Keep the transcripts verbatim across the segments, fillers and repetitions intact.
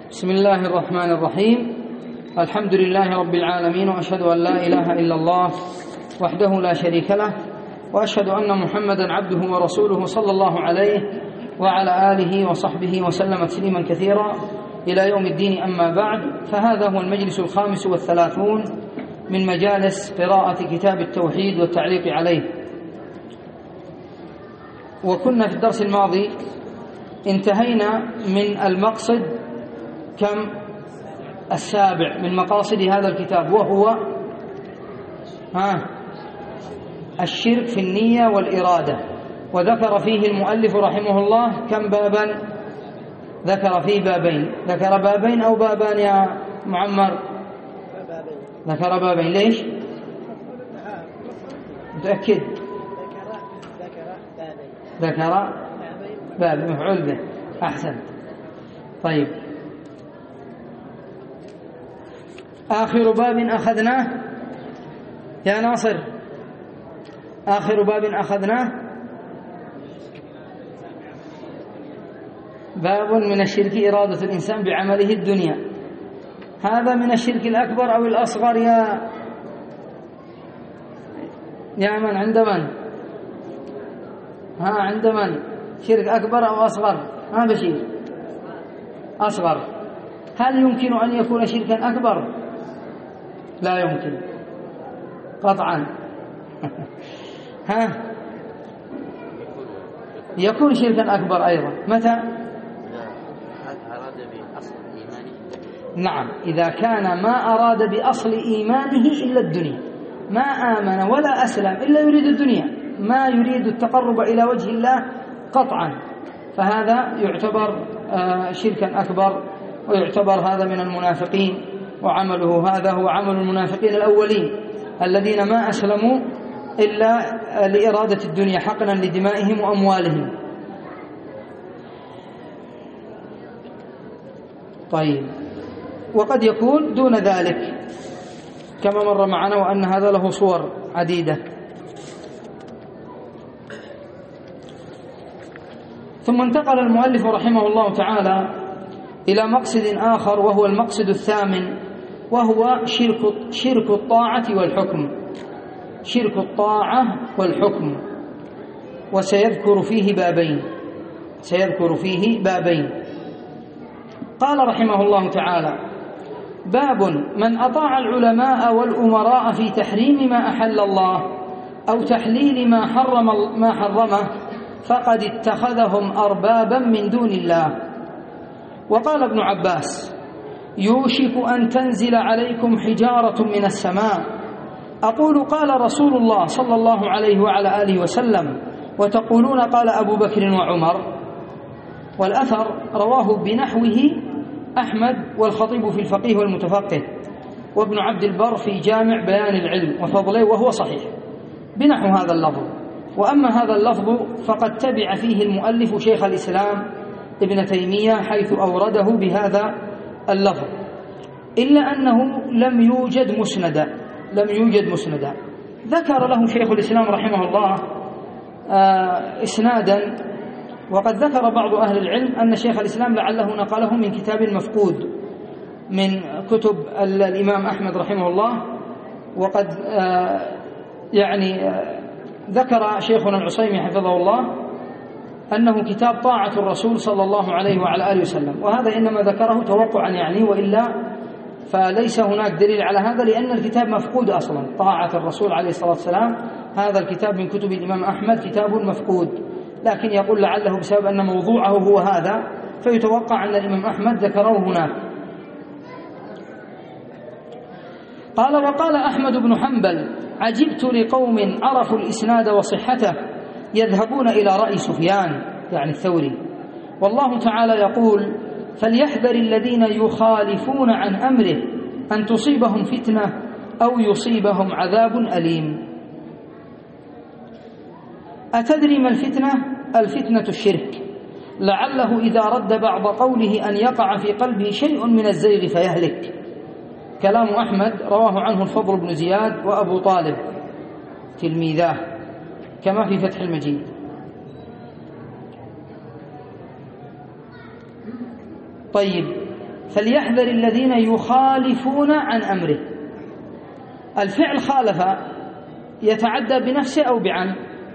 بسم الله الرحمن الرحيم. الحمد لله رب العالمين، وأشهد أن لا إله إلا الله وحده لا شريك له، وأشهد أن محمدا عبده ورسوله صلى الله عليه وعلى آله وصحبه وسلم تسليما كثيرا إلى يوم الدين. أما بعد، فهذا هو المجلس الخامس والثلاثون من مجالس قراءة كتاب التوحيد والتعليق عليه. وكنا في الدرس الماضي انتهينا من المقصد كم السابع من مقاصد هذا الكتاب، وهو ها الشرك في النية والإرادة. وذكر فيه المؤلف رحمه الله كم بابا؟ ذكر فيه بابين. ذكر بابين أو بابان يا معمر؟ ذكر بابين. ليش؟ متأكد؟ ذكر باب مفعول به. أحسن. طيب، آخر باب أخذناه يا ناصر، آخر باب أخذناه باب من الشرك إرادة الإنسان بعمله الدنيا. هذا من الشرك الأكبر أو الأصغر يا يا من؟ عند من؟ ها عند من؟ شرك أكبر أو أصغر؟ ها بشير، أصغر. هل يمكن أن يكون شركا أكبر؟ لا يمكن قطعا. ها يكون شركا أكبر أيضا متى؟ أراد بأصل إيمانه. نعم، إذا كان ما أراد بأصل إيمانه إلا الدنيا، ما آمن ولا أسلم إلا يريد الدنيا، ما يريد التقرب إلى وجه الله قطعا، فهذا يعتبر شركا أكبر، ويعتبر هذا من المنافقين، وعمله هذا هو عمل المنافقين الأولين الذين ما أسلموا إلا لإرادة الدنيا حقنا لدمائهم وأموالهم. طيب، وقد يكون دون ذلك كما مر معنا، وأن هذا له صور عديدة. ثم انتقل المؤلف رحمه الله تعالى إلى مقصد آخر، وهو المقصد الثامن، وهو شرك شرك الطاعة والحكم. شرك الطاعة والحكم، وسيذكر فيه بابين سيذكر فيه بابين قال رحمه الله تعالى: باب من أطاع العلماء والأمراء في تحريم ما أحل الله أو تحليل ما حرم ما حرمه فقد اتخذهم أربابا من دون الله. وقال ابن عباس: يوشك أن تنزل عليكم حجارة من السماء، أقول قال رسول الله صلى الله عليه وعلى آله وسلم، وتقولون قال أبو بكر وعمر. والأثر رواه بنحوه أحمد والخطيب في الفقيه والمتفقه، وابن عبد البر في جامع بيان العلم وفضله، وهو صحيح بنحو هذا اللفظ. وأما هذا اللفظ فقد تبع فيه المؤلف شيخ الإسلام ابن تيمية حيث أورده بهذا اللفظ، إلا أنه لم يوجد مسندا لم يوجد مسندا ذكر له شيخ الإسلام رحمه الله إسنادا. وقد ذكر بعض أهل العلم أن شيخ الإسلام لعله نقله من كتاب مفقود من كتب الإمام أحمد رحمه الله. وقد يعني ذكر شيخنا العصيمي حفظه الله أنه كتاب طاعة الرسول صلى الله عليه وعلى آله وسلم، وهذا إنما ذكره توقعا يعني، وإلا فليس هناك دليل على هذا، لأن الكتاب مفقود أصلا. طاعة الرسول عليه الصلاة والسلام، هذا الكتاب من كتب الإمام أحمد كتاب مفقود، لكن يقول لعله بسبب أن موضوعه هو هذا فيتوقع أن الإمام أحمد ذكره هناك. قال: وقال أحمد بن حنبل: عجبت لقوم عرفوا الإسناد وصحته يذهبون إلى رأي سفيان يعني الثوري، والله تعالى يقول: فليحذر الذين يخالفون عن أمره أن تصيبهم فتنة أو يصيبهم عذاب أليم. أتدري ما الفتنة؟ الفتنة الشرك، لعله إذا رد بعض قوله أن يقع في قلبه شيء من الزيغ فيهلك. كلام أحمد رواه عنه الفضل بن زياد وأبو طالب تلميذاه كما في فتح المجيد. طيب، فليحذر الذين يخالفون عن أمره. الفعل خالف يتعدى بنفسه أو بعن؟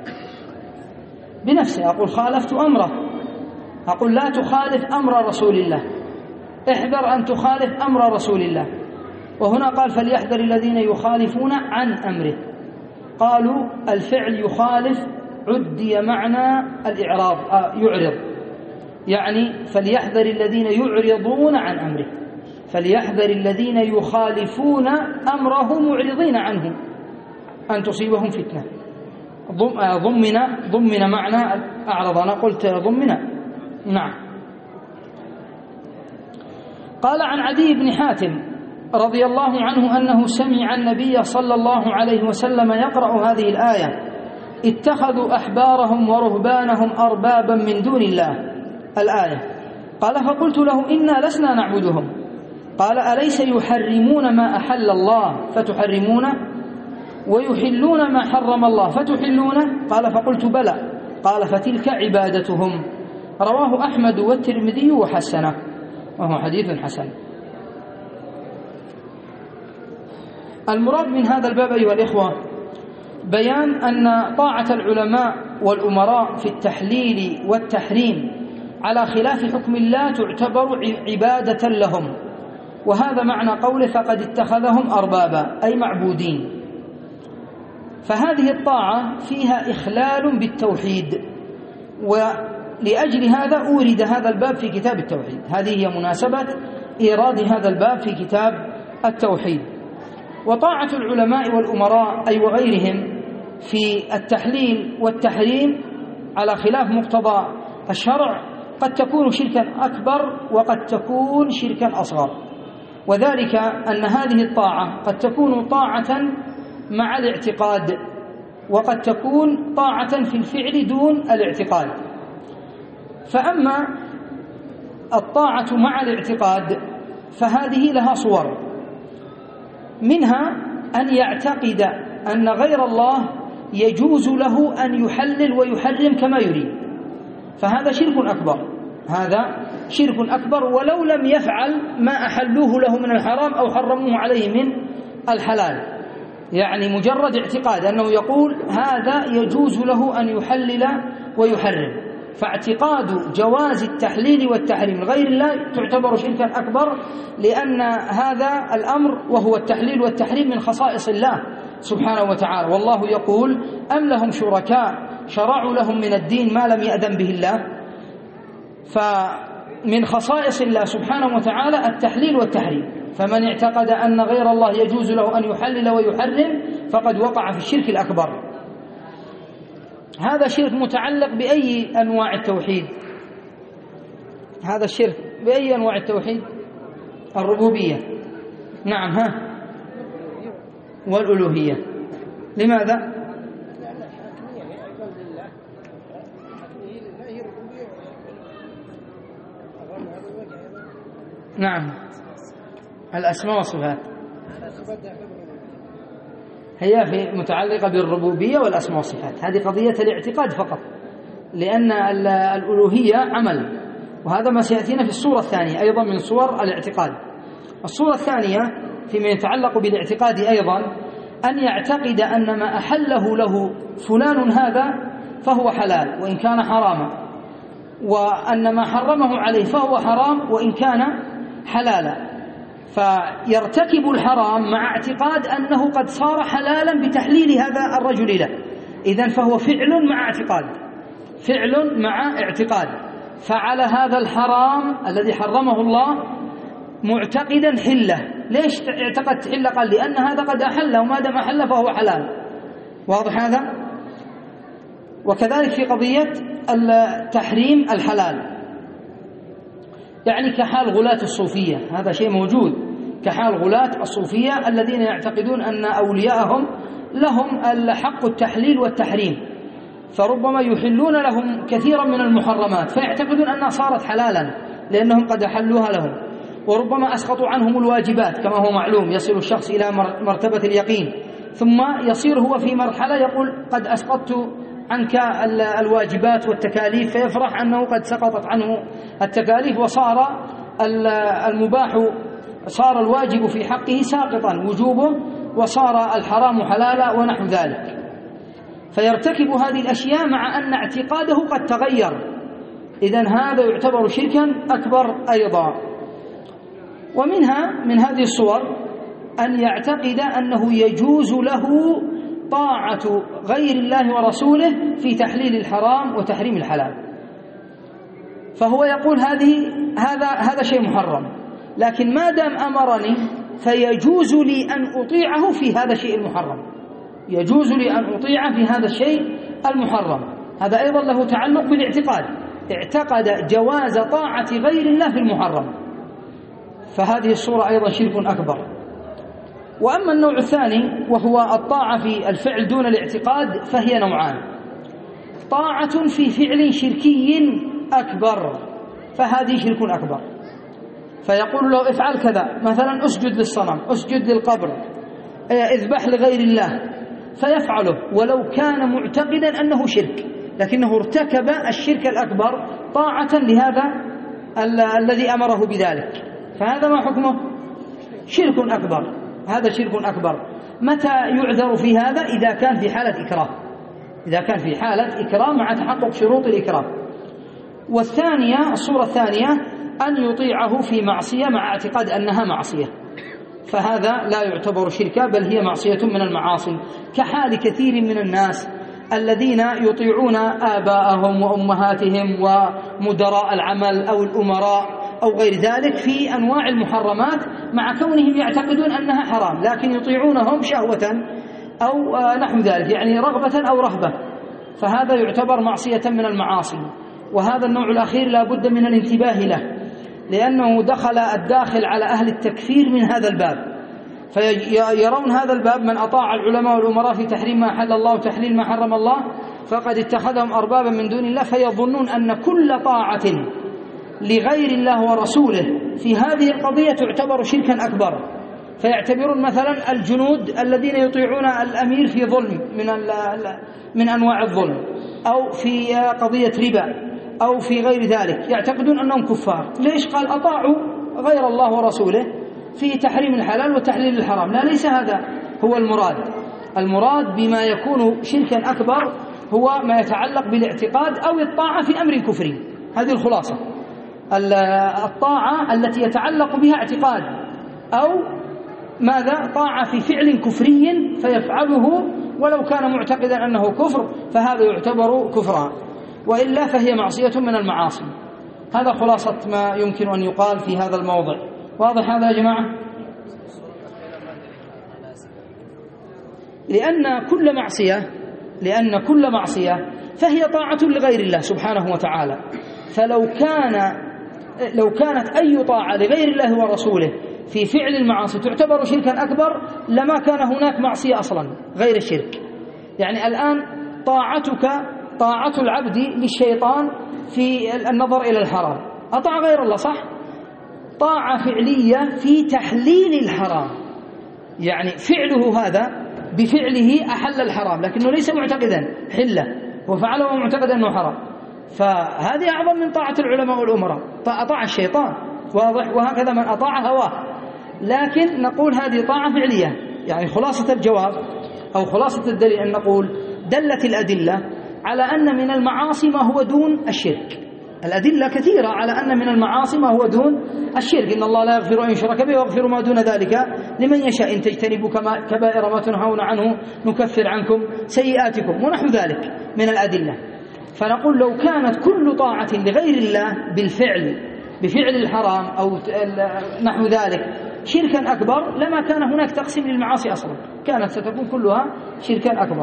بنفسه. أقول خالفت أمره، أقول لا تخالف أمر رسول الله، احذر أن تخالف أمر رسول الله. وهنا قال فليحذر الذين يخالفون عن أمره. قالوا الفعل يخالف عدي معنى الإعراض، آه يعرض، يعني فليحذر الذين يعرضون عن أمره، فليحذر الذين يخالفون أمره معرضين عنه أن تصيبهم فتنة. ضمن ضمن معنى أعرض، أنا قلت ضمن. نعم. قال عن عدي بن حاتم رضي الله عنه أنه سمع النبي صلى الله عليه وسلم يقرأ هذه الآية: اتخذوا أحبارهم ورهبانهم أربابا من دون الله، الآية. قال فقلت له إنا لسنا نعبدهم. قال أليس يحرمون ما أحل الله فتحرمونه ويحلون ما حرم الله فتحلونه؟ قال فقلت بلى. قال فتلك عبادتهم. رواه أحمد والترمذي وحسنه، وهو حديث حسن. المراد من هذا الباب أيها الإخوة بيان أن طاعة العلماء والأمراء في التحليل والتحريم على خلاف حكم الله تعتبر عبادة لهم، وهذا معنى قوله فقد اتخذهم أربابا أي معبودين. فهذه الطاعة فيها إخلال بالتوحيد، ولأجل هذا أورد هذا الباب في كتاب التوحيد. هذه هي مناسبة إيراد هذا الباب في كتاب التوحيد. وطاعة العلماء والأمراء أي وغيرهم في التحليل والتحريم على خلاف مقتضى الشرع قد تكون شركا أكبر وقد تكون شركا أصغر، وذلك أن هذه الطاعة قد تكون طاعة مع الاعتقاد وقد تكون طاعة في الفعل دون الاعتقاد. فأما الطاعة مع الاعتقاد فهذه لها صور، منها أن يعتقد أن غير الله يجوز له أن يحلل ويحرم كما يريد، فهذا شرك أكبر، هذا شرك أكبر ولو لم يفعل ما أحلوه له من الحرام أو حرموه عليه من الحلال. يعني مجرد اعتقاد أنه يقول هذا يجوز له أن يحلل ويحرم، فاعتقاد جواز التحليل والتحريم لغير الله تعتبر شركا أكبر، لأن هذا الأمر وهو التحليل والتحريم من خصائص الله سبحانه وتعالى. والله يقول أم لهم شركاء شرعوا لهم من الدين ما لم يأذن به الله. فمن خصائص الله سبحانه وتعالى التحليل والتحريم، فمن اعتقد أن غير الله يجوز له أن يحلل ويحرم فقد وقع في الشرك الأكبر. هذا شرك متعلق بأي أنواع التوحيد؟ هذا الشرك بأي أنواع التوحيد؟ الربوبية، نعم، ها، والألوهية. لماذا؟ نعم، الأسماء والصفات هي في متعلقة بالربوبية والأسماء والصفات، هذه قضية الاعتقاد فقط، لأن الألوهية عمل، وهذا ما سيأتينا في الصورة الثانية أيضا من صور الاعتقاد. الصورة الثانية فيما يتعلق بالاعتقاد أيضا أن يعتقد أن ما أحله له فلان هذا فهو حلال وإن كان حراما، وأن ما حرمه عليه فهو حرام وإن كان حلالا، فيرتكب الحرام مع اعتقاد أنه قد صار حلالا بتحليل هذا الرجل له. إذن فهو فعل مع اعتقاد، فعل مع اعتقاد، فعل هذا الحرام الذي حرمه الله معتقدا حله. ليش اعتقد حله؟ قال لأن هذا قد أحله وما دام أحله فهو حلال. واضح هذا؟ وكذلك في قضية التحريم الحلال، يعني كحال غلاة الصوفية، هذا شيء موجود، كحال غلاة الصوفية الذين يعتقدون أن أولياءهم لهم الحق التحليل والتحريم، فربما يحلون لهم كثيرا من المحرمات فيعتقدون أنها صارت حلالا لأنهم قد أحلوها لهم، وربما أسقطوا عنهم الواجبات كما هو معلوم، يصل الشخص إلى مرتبة اليقين ثم يصير هو في مرحلة يقول قد أسقطت عنك الواجبات والتكاليف، فيفرح أنه قد سقطت عنه التكاليف وصار المباح صار الواجب في حقه ساقطا وجوبه، وصار الحرام حلالا ونحو ذلك، فيرتكب هذه الأشياء مع أن اعتقاده قد تغير. إذن هذا يعتبر شركا أكبر أيضا. ومنها من هذه الصور أن يعتقد أنه يجوز له طاعة غير الله ورسوله في تحليل الحرام وتحريم الحلال، فهو يقول هذه هذا هذا شيء محرم، لكن ما دام أمرني فيجوز لي أن أطيعه في هذا الشيء المحرم، يجوز لي أن أطيعه في هذا الشيء المحرم. هذا أيضا له تعلق بالاعتقاد، اعتقد جواز طاعة غير الله في المحرم، فهذه الصورة أيضا شرك أكبر. وأما النوع الثاني وهو الطاعة في الفعل دون الاعتقاد فهي نوعان: طاعة في فعل شركي أكبر، فهذه شرك أكبر، فيقول له افعل كذا، مثلا اسجد للصنم، اسجد للقبر، اذبح لغير الله، فيفعله ولو كان معتقدا أنه شرك، لكنه ارتكب الشرك الأكبر طاعة لهذا الذي أمره بذلك، فهذا ما حكمه؟ شرك أكبر، هذا شرك أكبر. متى يعذر في هذا؟ إذا كان في حالة إكراه، إذا كان في حالة إكراه مع تحقق شروط الإكراه. والثانية، الصورة الثانية، أن يطيعه في معصية مع اعتقاد أنها معصية، فهذا لا يعتبر شركا بل هي معصية من المعاصي، كحال كثير من الناس الذين يطيعون آباءهم وأمهاتهم ومدراء العمل أو الأمراء أو غير ذلك في أنواع المحرمات مع كونهم يعتقدون أنها حرام، لكن يطيعونهم شهوة أو نحو ذلك، يعني رغبة أو رهبة، فهذا يعتبر معصية من المعاصي. وهذا النوع الأخير لا بد من الانتباه له، لأنه دخل الداخل على أهل التكفير من هذا الباب، فيرون هذا الباب من أطاع العلماء والأمراء في تحريم ما حل الله وتحليل ما حرم الله فقد اتخذهم أربابا من دون الله، فيظنون أن كل طاعة لغير الله ورسوله في هذه القضية تعتبر شركا أكبر، فيعتبرون مثلا الجنود الذين يطيعون الأمير في ظلم من من أنواع الظلم، أو في قضية ربا، أو في غير ذلك، يعتقدون أنهم كفار. ليش؟ قال أطاعوا غير الله ورسوله في تحريم الحلال وتحليل الحرام. لا، ليس هذا هو المراد. المراد بما يكون شركا أكبر هو ما يتعلق بالاعتقاد أو الطاعة في أمر كفري. هذه الخلاصة، الطاعة التي يتعلق بها اعتقاد، أو ماذا؟ طاعة في فعل كفري فيفعله ولو كان معتقدا أنه كفر، فهذا يعتبر كفرا، وإلا فهي معصية من المعاصي. هذا خلاصة ما يمكن أن يقال في هذا الموضع. واضح هذا يا جماعة؟ لأن كل معصية لأن كل معصية فهي طاعة لغير الله سبحانه وتعالى، فلو كان لو كانت أي طاعة لغير الله ورسوله في فعل المعاصي تعتبر شركا أكبر لما كان هناك معصية أصلا غير الشرك. يعني الآن طاعتك طاعة العبد للشيطان في النظر إلى الحرام، أطاع غير الله، صح؟ طاعة فعلية في تحليل الحرام، يعني فعله هذا بفعله أحل الحرام، لكنه ليس معتقدا حله، وفعله ومعتقدا أنه حرام، فهذه أعظم من طاعة العلماء والأمراء، أطاع الشيطان، واضح؟ وهكذا من أطاع هواه. لكن نقول هذه طاعة فعلية. يعني خلاصة الجواب أو خلاصة الدليل أن نقول دلت الأدلة على أن من المعاصي ما هو دون الشرك. الأدلة كثيرة على أن من المعاصي ما هو دون الشرك. إن الله لا يغفر أن يشرك به ويغفر ما دون ذلك لمن يشاء، إن تجتنبوا كبائر ما تنهون عنه نكفر عنكم سيئاتكم ونحو ذلك من الأدلة. فنقول لو كانت كل طاعة لغير الله بالفعل بفعل الحرام أو نحو ذلك شركا أكبر لما كان هناك تقسيم للمعاصي أصلا، كانت ستكون كلها شركا أكبر.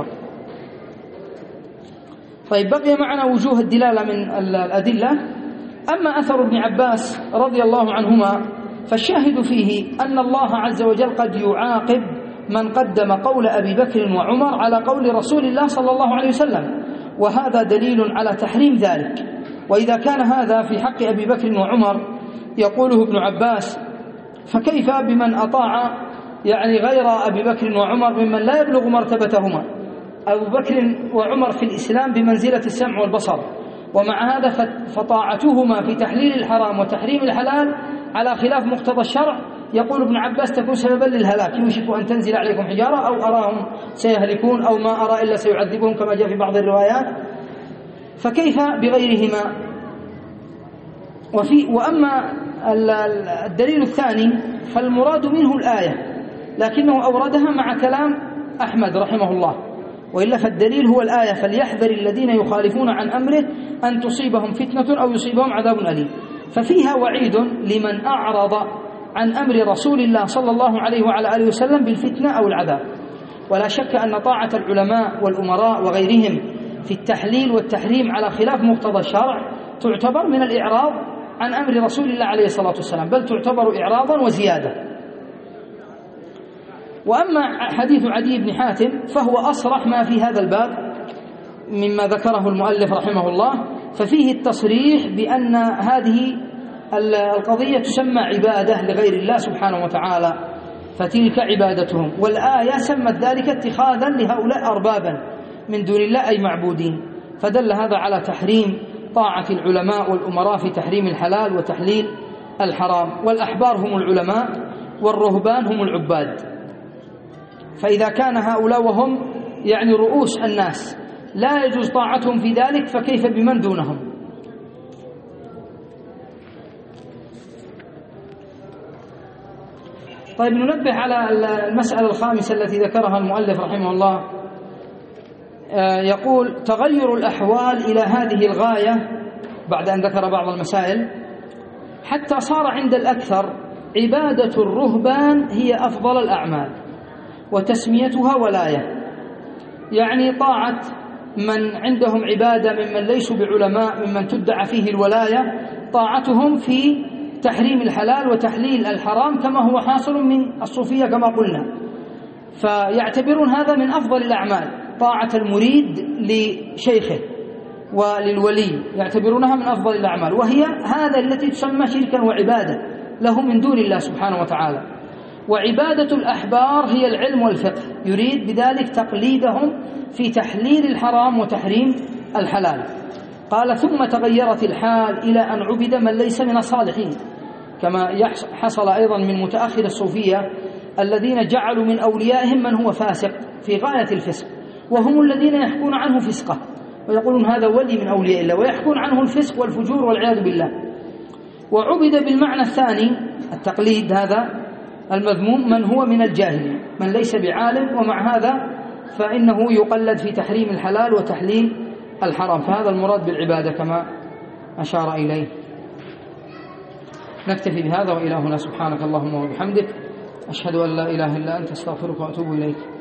طيب، بقي معنا وجوه الدلالة من الأدلة. أما أثر ابن عباس رضي الله عنهما فالشاهد فيه أن الله عز وجل قد يعاقب من قدم قول أبي بكر وعمر على قول رسول الله صلى الله عليه وسلم، وهذا دليل على تحريم ذلك. وإذا كان هذا في حق أبي بكر وعمر يقوله ابن عباس، فكيف بمن أطاع يعني غير أبي بكر وعمر ممن لا يبلغ مرتبتهما؟ أبو بكر وعمر في الإسلام بمنزلة السمع والبصر، ومع هذا فطاعتهما في تحليل الحرام وتحريم الحلال على خلاف مقتضى الشرع يقول ابن عباس تكون سببا للهلاك، يوشك أن تنزل عليكم حجارة أو أراهم سيهلكون أو ما أرى إلا سيعذبهم كما جاء في بعض الروايات، فكيف بغيرهما؟ وفي وأما الدليل الثاني فالمراد منه الآية، لكنه أوردها مع كلام أحمد رحمه الله، وإلا فالدليل هو الآية: فليحذر الذين يخالفون عن أمره أن تصيبهم فتنة أو يصيبهم عذاب أليم. ففيها وعيد لمن أعرض عن أمر رسول الله صلى الله عليه وعلى آله وسلم بالفتنة أو العذاب. ولا شك أن طاعة العلماء والأمراء وغيرهم في التحليل والتحريم على خلاف مقتضى الشرع تعتبر من الإعراض عن أمر رسول الله عليه الصلاة والسلام، بل تعتبر إعراضا وزيادة. وأما حديث عدي بن حاتم فهو أصرح ما في هذا الباب مما ذكره المؤلف رحمه الله، ففيه التصريح بأن هذه القضية تسمى عبادة لغير الله سبحانه وتعالى، فتلك عبادتهم، والآية سمت ذلك اتخاذا لهؤلاء أربابا من دون الله أي معبودين، فدل هذا على تحريم طاعة العلماء والأمراء في تحريم الحلال وتحليل الحرام. والأحبار هم العلماء والرهبان هم العباد، فإذا كان هؤلاء وهم يعني رؤوس الناس لا يجوز طاعتهم في ذلك، فكيف بمن دونهم؟ طيب، ننبه على المسألة الخامسة التي ذكرها المؤلف رحمه الله. يقول: تغير الأحوال إلى هذه الغاية بعد أن ذكر بعض المسائل حتى صار عند الأكثر عبادة الرهبان هي أفضل الأعمال وتسميتها ولاية، يعني طاعة من عندهم عبادة ممن ليسوا بعلماء ممن تدعى فيه الولاية، طاعتهم في تحريم الحلال وتحليل الحرام كما هو حاصل من الصوفية كما قلنا، فيعتبرون هذا من أفضل الأعمال. طاعة المريد لشيخه وللولي يعتبرونها من أفضل الأعمال، وهي هذا التي تسمى شركا وعبادة له من دون الله سبحانه وتعالى. وعبادة الأحبار هي العلم والفقه، يريد بذلك تقليدهم في تحليل الحرام وتحريم الحلال. قال: ثم تغيرت الحال إلى أن عبد من ليس من الصالحين، كما حصل أيضا من متأخر الصوفية الذين جعلوا من أوليائهم من هو فاسق في غاية الفسق، وهم الذين يحكون عنه فسقه ويقولون هذا ولي من أولياء الله، ويحكون عنه الفسق والفجور والعياذ بالله. وعبد بالمعنى الثاني التقليد هذا المذموم من هو من الجاهلين، من ليس بعالم، ومع هذا فإنه يقلد في تحريم الحلال وتحليل الحرام، فهذا المراد بالعبادة كما أشار إليه. نكتفي بهذا، وإلى هنا. سبحانك اللهم وبحمدك، أشهد أن لا إله إلا أنت، أستغفرك وأتوب إليك.